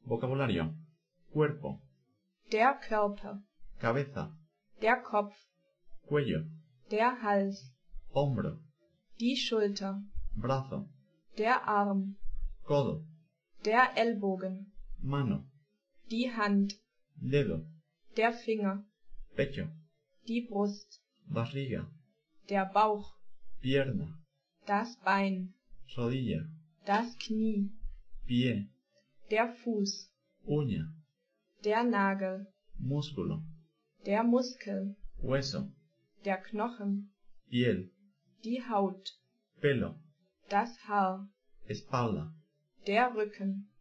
Vocabulario. Cuerpo, der Körper, cabeza, der Kopf, cuello, der Hals, hombro, die Schulter, brazo, der Arm, codo, der Ellbogen, mano, die Hand, dedo, der Finger, pecho, die Brust, barriga, der Bauch, pierna, das Bein, rodilla, das Knie, pie, der Fuß, uña, der Nagel, músculo, der Muskel, hueso, der Knochen, piel, die Haut, pelo, das Haar, espalda, der Rücken,